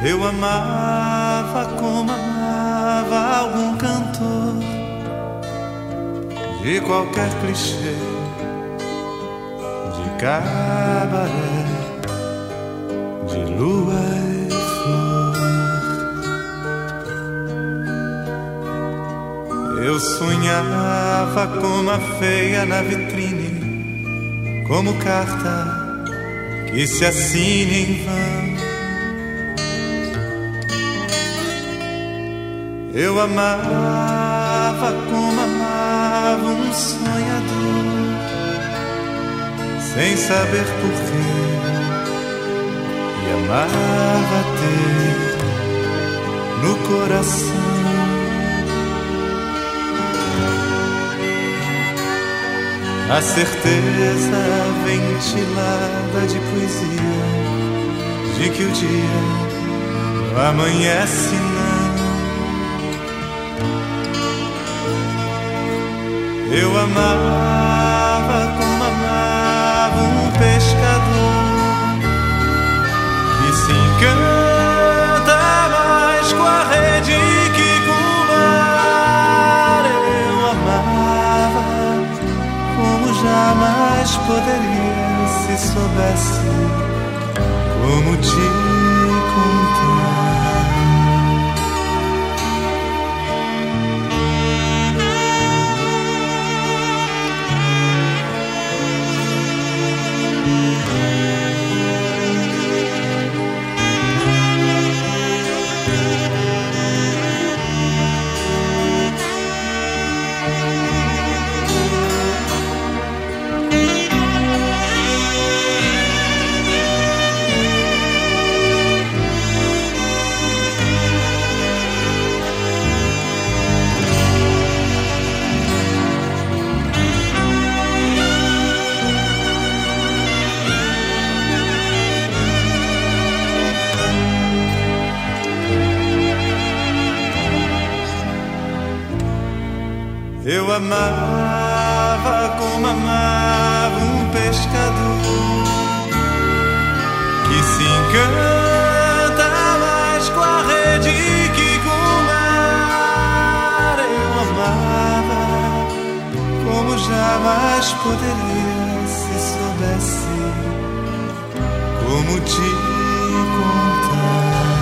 Eu amava como amava algum cantor de qualquer clichê, de cabaré, de lua e flor. Eu sonhava como a feia na vitrine, como carta que se assine em vão. Eu amava como amava um sonhador, sem saber porquê, e amava ter no coração a certeza ventilada de poesia de que o dia não amanhece não. Eu amava como amava um pescador que se encanta mais com a rede que com o mar. Eu amava como jamais poderia se soubesse como te contar. Eu amava como amava um pescador que se encanta mais com a rede que com o mar. Eu amava como jamais poderia se soubesse como te contar.